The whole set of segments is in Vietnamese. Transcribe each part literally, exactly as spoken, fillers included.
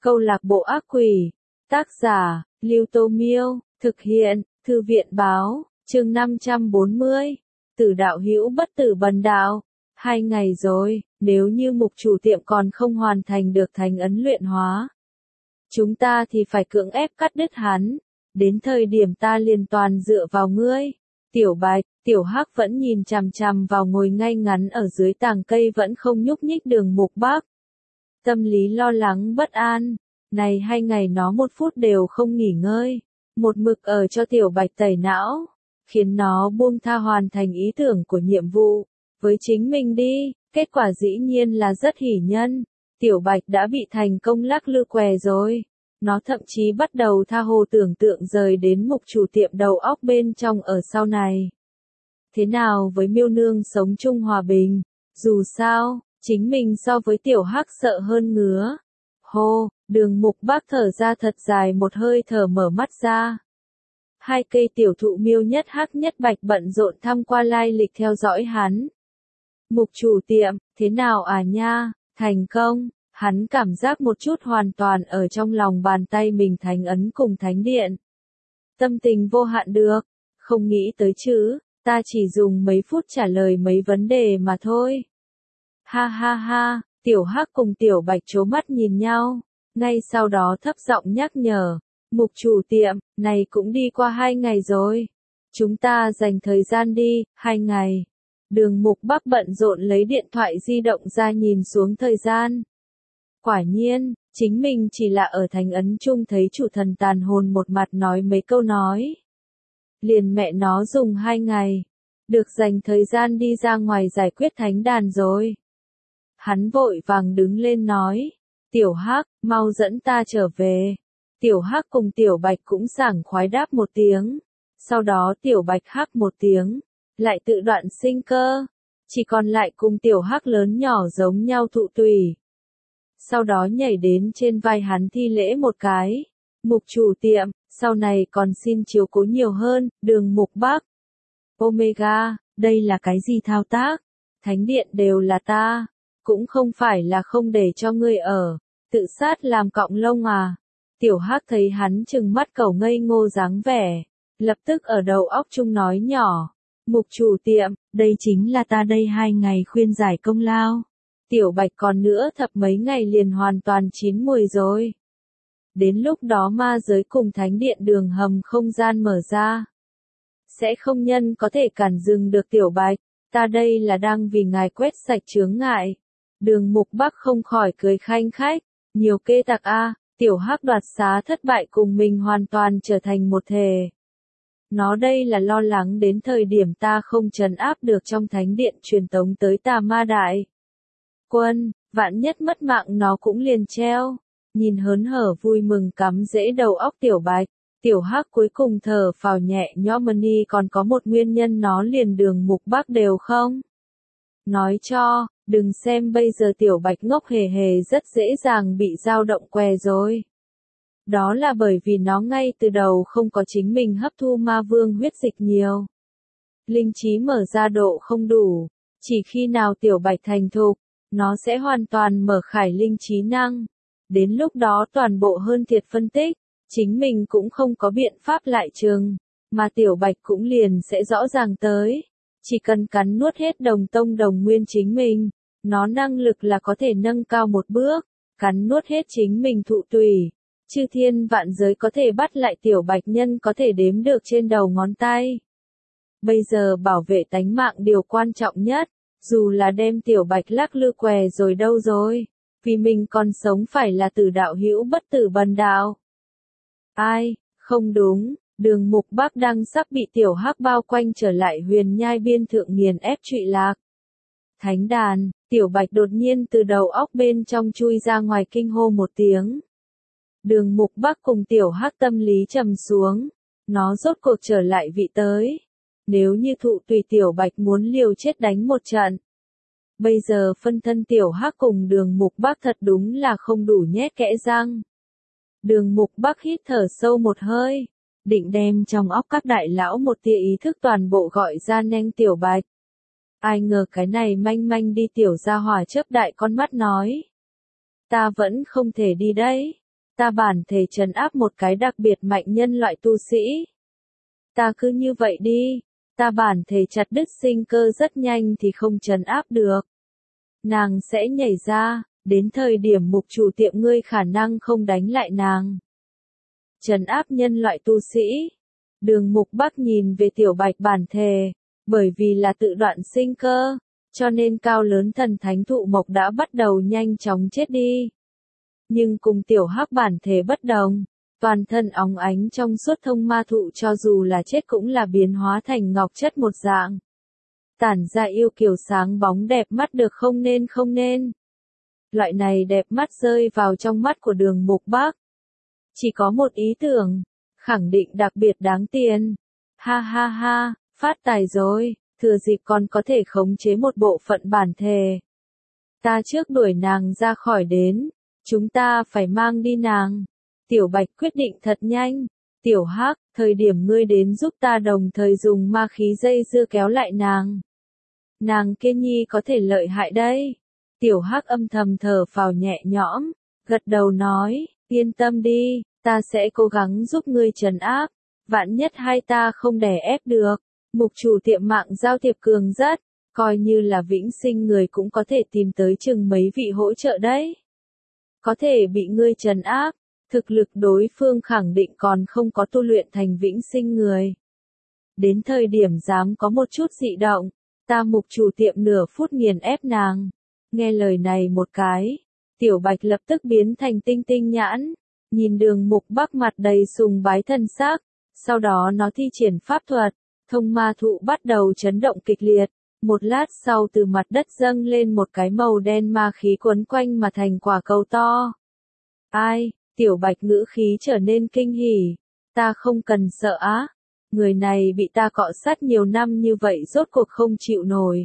Câu lạc bộ ác quỷ. Tác giả, Lưu Tô Miêu. Thực hiện, Thư viện Báo. Chương năm trăm bốn mươi. Tử đạo hữu bất tử bần đạo. Hai ngày rồi, nếu như mục chủ tiệm còn không hoàn thành được thánh ấn luyện hóa, chúng ta thì phải cưỡng ép cắt đứt hắn. Đến thời điểm ta liền toàn dựa vào ngươi. Tiểu Bạch, Tiểu Hắc vẫn nhìn chằm chằm vào ngồi ngay ngắn ở dưới tàng cây vẫn không nhúc nhích Đường Mục Bác. Tâm lý lo lắng bất an. Này hai ngày nó một phút đều không nghỉ ngơi. Một mực ở cho Tiểu Bạch tẩy não. Khiến nó buông tha hoàn thành ý tưởng của nhiệm vụ. Với chính mình đi, kết quả dĩ nhiên là rất hỉ nhân. Tiểu Bạch đã bị thành công lắc lư què rồi. Nó thậm chí bắt đầu tha hồ tưởng tượng rời đến mục chủ tiệm đầu óc bên trong ở sau này. Thế nào với Miêu Nương sống chung hòa bình? Dù sao, chính mình so với Tiểu Hắc sợ hơn ngứa. Hô, Đường Mục Bác thở ra thật dài một hơi thở mở mắt ra. Hai cây tiểu thụ Miêu nhất Hắc nhất Bạch bận rộn thăm qua lai lịch theo dõi hắn. Mục chủ tiệm, thế nào à nha, thành công. Hắn cảm giác một chút hoàn toàn ở trong lòng bàn tay mình thánh ấn cùng thánh điện. Tâm tình vô hạn được, không nghĩ tới chứ, ta chỉ dùng mấy phút trả lời mấy vấn đề mà thôi. Ha ha ha, Tiểu Hắc cùng Tiểu Bạch trố mắt nhìn nhau, ngay sau đó thấp giọng nhắc nhở, mục chủ tiệm, này cũng đi qua hai ngày rồi. Chúng ta dành thời gian đi, hai ngày. Đường Mục Bác bận rộn lấy điện thoại di động ra nhìn xuống thời gian. Quả nhiên, chính mình chỉ là ở thành ấn chung thấy chủ thần tàn hồn một mặt nói mấy câu nói. Liền mẹ nó dùng hai ngày. Được dành thời gian đi ra ngoài giải quyết thánh đàn rồi. Hắn vội vàng đứng lên nói. Tiểu Hắc, mau dẫn ta trở về. Tiểu Hắc cùng Tiểu Bạch cũng sảng khoái đáp một tiếng. Sau đó Tiểu Bạch hắc một tiếng. Lại tự đoạn sinh cơ. Chỉ còn lại cùng Tiểu Hắc lớn nhỏ giống nhau thụ tùy. Sau đó nhảy đến trên vai hắn thi lễ một cái. Mục chủ tiệm, sau này còn xin chiếu cố nhiều hơn, Đường Mục Bác. Omega, đây là cái gì thao tác? Thánh điện đều là ta. Cũng không phải là không để cho ngươi ở. Tự sát làm cọng lông à? Tiểu Hắc thấy hắn trừng mắt cẩu ngây ngô dáng vẻ. Lập tức ở đầu óc chung nói nhỏ. Mục chủ tiệm, đây chính là ta đây hai ngày khuyên giải công lao. Tiểu Bạch còn nữa thập mấy ngày liền hoàn toàn chín mùi rồi. Đến lúc đó ma giới cùng thánh điện đường hầm không gian mở ra. Sẽ không nhân có thể cản dừng được Tiểu Bạch. Ta đây là đang vì ngài quét sạch chướng ngại. Đường Mục Bác không khỏi cười khanh khách. Nhiều kê tặc a, Tiểu Hắc đoạt xá thất bại cùng mình hoàn toàn trở thành một thể. Nó đây là lo lắng đến thời điểm ta không trấn áp được trong thánh điện truyền tống tới Tà Ma Đại Quân, vạn nhất mất mạng nó cũng liền treo. Nhìn hớn hở vui mừng cắm rễ đầu óc Tiểu Bạch, Tiểu Hắc cuối cùng thở phào nhẹ nhõm mani còn có một nguyên nhân nó liền Đường Mục Bác đều không. Nói cho, đừng xem bây giờ Tiểu Bạch ngốc hề hề rất dễ dàng bị dao động què rồi. Đó là bởi vì nó ngay từ đầu không có chính mình hấp thu ma vương huyết dịch nhiều. Linh trí mở ra độ không đủ, chỉ khi nào Tiểu Bạch thành thục, nó sẽ hoàn toàn mở khải linh trí năng. Đến lúc đó toàn bộ hơn thiệt phân tích, chính mình cũng không có biện pháp lại trường, mà Tiểu Bạch cũng liền sẽ rõ ràng tới. Chỉ cần cắn nuốt hết đồng tông đồng nguyên chính mình, nó năng lực là có thể nâng cao một bước, cắn nuốt hết chính mình thụ tùy. Chư thiên vạn giới có thể bắt lại Tiểu Bạch nhân có thể đếm được trên đầu ngón tay. Bây giờ bảo vệ tánh mạng điều quan trọng nhất, dù là đem Tiểu Bạch lắc lư què rồi đâu rồi, vì mình còn sống phải là tử đạo hữu bất tử bần đạo. Ai, không đúng, Đường Mục Bác đang sắp bị Tiểu Hắc bao quanh trở lại huyền nhai biên thượng nghiền ép trụy lạc. Thánh đàn, Tiểu Bạch đột nhiên từ đầu óc bên trong chui ra ngoài kinh hô một tiếng. Đường Mục Bác cùng Tiểu Hắc tâm lý trầm xuống, nó rốt cuộc trở lại vị tới. Nếu như thụ tùy Tiểu Bạch muốn liều chết đánh một trận. Bây giờ phân thân Tiểu Hắc cùng Đường Mục Bác thật đúng là không đủ nhét kẽ răng. Đường Mục Bác hít thở sâu một hơi, định đem trong óc các đại lão một tia ý thức toàn bộ gọi ra neng Tiểu Bạch. Ai ngờ cái này manh manh đi tiểu gia hỏa chớp đại con mắt nói. Ta vẫn không thể đi đấy. ta bản thể trấn áp một cái đặc biệt mạnh nhân loại tu sĩ. Ta cứ như vậy đi, ta bản thể chặt đứt sinh cơ rất nhanh thì không trấn áp được. Nàng sẽ nhảy ra, đến thời điểm mục chủ tiệm ngươi khả năng không đánh lại nàng. Trấn áp nhân loại tu sĩ. Đường Mục Bắc nhìn về Tiểu Bạch bản thể, bởi vì là tự đoạn sinh cơ, cho nên cao lớn thần thánh thụ mộc đã bắt đầu nhanh chóng chết đi. Nhưng cùng Tiểu Hắc bản thể bất đồng, toàn thân óng ánh trong suốt thông ma thụ cho dù là chết cũng là biến hóa thành ngọc chất một dạng. Tản ra yêu kiều sáng bóng đẹp mắt được không nên không nên. Loại này đẹp mắt rơi vào trong mắt của Đường Mục Bắc. Chỉ có một ý tưởng, khẳng định đặc biệt đáng tiền. Ha ha ha, phát tài rồi, thừa dịp còn có thể khống chế một bộ phận bản thể. Ta trước đuổi nàng ra khỏi đến, chúng ta phải mang đi nàng. Tiểu Bạch quyết định thật nhanh. Tiểu Hắc, thời điểm ngươi đến giúp ta đồng thời dùng ma khí dây dưa kéo lại nàng. Nàng kia nhi có thể lợi hại đây. Tiểu Hắc âm thầm thở phào nhẹ nhõm, gật đầu nói, yên tâm đi, ta sẽ cố gắng giúp ngươi trấn áp, vạn nhất hai ta không đè ép được. Mục chủ tiệm mạng giao thiệp cường rất, coi như là vĩnh sinh người cũng có thể tìm tới chừng mấy vị hỗ trợ đấy. Có thể bị ngươi trấn áp, thực lực đối phương khẳng định còn không có tu luyện thành vĩnh sinh người. Đến thời điểm dám có một chút dị động, ta mục chủ tiệm nửa phút nghiền ép nàng. Nghe lời này một cái, Tiểu Bạch lập tức biến thành tinh tinh nhãn, nhìn Đường Mục Bắc mặt đầy sùng bái thân xác, sau đó nó thi triển pháp thuật, thông ma thụ bắt đầu chấn động kịch liệt, một lát sau từ mặt đất dâng lên một cái màu đen ma khí quấn quanh mà thành quả cầu to. Ai, Tiểu Bạch ngữ khí trở nên kinh hỉ, ta không cần sợ á, người này bị ta cọ sát nhiều năm như vậy rốt cuộc không chịu nổi.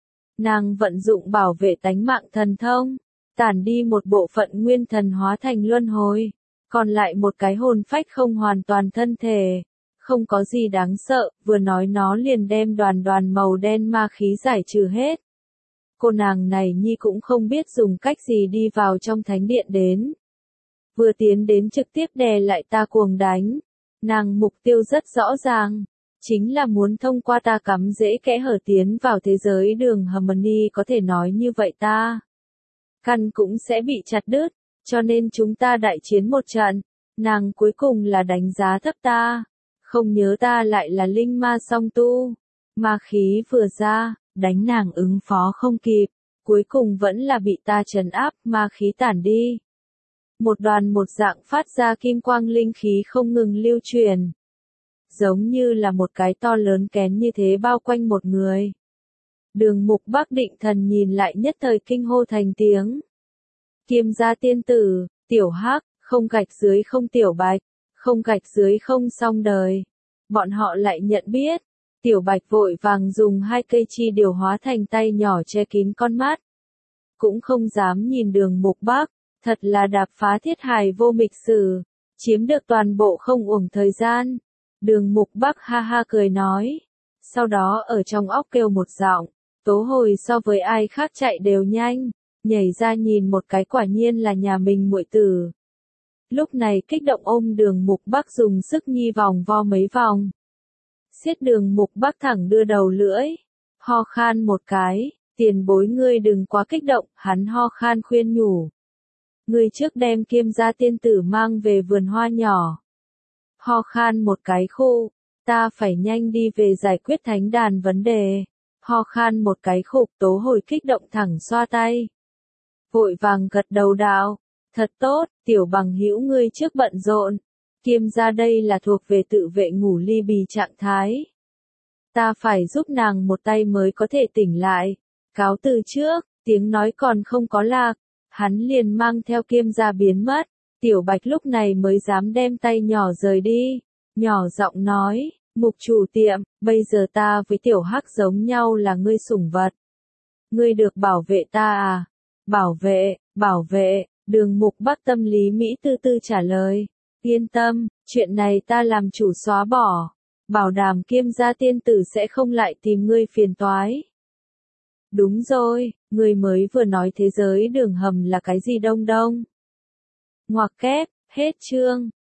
Nàng vận dụng bảo vệ tánh mạng thần thông, tản đi một bộ phận nguyên thần hóa thành luân hồi, còn lại một cái hồn phách không hoàn toàn thân thể, không có gì đáng sợ, vừa nói nó liền đem đoàn đoàn màu đen ma khí giải trừ hết. Cô nàng này nhi cũng không biết dùng cách gì đi vào trong thánh điện đến. Vừa tiến đến trực tiếp đè lại ta cuồng đánh, nàng mục tiêu rất rõ ràng. Chính là muốn thông qua ta cắm dễ kẽ hở tiến vào thế giới Đường Harmony, có thể nói như vậy ta. Căn cũng sẽ bị chặt đứt, cho nên chúng ta đại chiến một trận, nàng cuối cùng là đánh giá thấp ta, không nhớ ta lại là linh ma song tu. Ma khí vừa ra, đánh nàng ứng phó không kịp, cuối cùng vẫn là bị ta trấn áp, ma khí tản đi. Một đoàn một dạng phát ra kim quang linh khí không ngừng lưu truyền. Giống như là một cái to lớn kén như thế bao quanh một người. Đường Mục Bắc định thần nhìn lại nhất thời kinh hô thành tiếng. Kiêm gia tiên tử, Tiểu Hắc, không gạch dưới không Tiểu Bạch, không gạch dưới không xong đời. Bọn họ lại nhận biết. Tiểu Bạch vội vàng dùng hai cây chi điều hóa thành tay nhỏ che kín con mắt. Cũng không dám nhìn Đường Mục Bắc, thật là đạp phá thiết hài vô mịch sử, chiếm được toàn bộ không uổng thời gian. Đường Mục Bắc ha ha cười nói, sau đó ở trong óc kêu một giọng, tố hồi so với ai khác chạy đều nhanh, nhảy ra nhìn một cái quả nhiên là nhà mình muội tử. Lúc này kích động ôm Đường Mục Bắc dùng sức nhi vòng vo mấy vòng. Xiết Đường Mục Bắc thẳng đưa đầu lưỡi, ho khan một cái, tiền bối ngươi đừng quá kích động, hắn ho khan khuyên nhủ. Ngươi trước đem Kiêm gia tiên tử mang về vườn hoa nhỏ. Ho khan một cái khô, ta phải nhanh đi về giải quyết thánh đàn vấn đề. Ho khan một cái khục, tố hồi kích động thẳng xoa tay. Vội vàng gật đầu đạo, thật tốt, tiểu bằng hữu ngươi trước bận rộn. Kiêm gia đây là thuộc về tự vệ ngủ ly bì trạng thái. Ta phải giúp nàng một tay mới có thể tỉnh lại. Cáo từ trước, tiếng nói còn không có lạc, hắn liền mang theo Kiêm gia biến mất. Tiểu Bạch lúc này mới dám đem tay nhỏ rời đi, nhỏ giọng nói, mục chủ tiệm, bây giờ ta với Tiểu Hắc giống nhau là ngươi sủng vật. Ngươi được bảo vệ ta à? Bảo vệ, bảo vệ, Đường Mục Bắc tâm lý Mỹ tư tư trả lời, yên tâm, chuyện này ta làm chủ xóa bỏ, bảo đảm Kiêm gia tiên tử sẽ không lại tìm ngươi phiền toái. Đúng rồi, ngươi mới vừa nói thế giới đường hầm là cái gì đông đông? Ngoặc kép, Hết chương.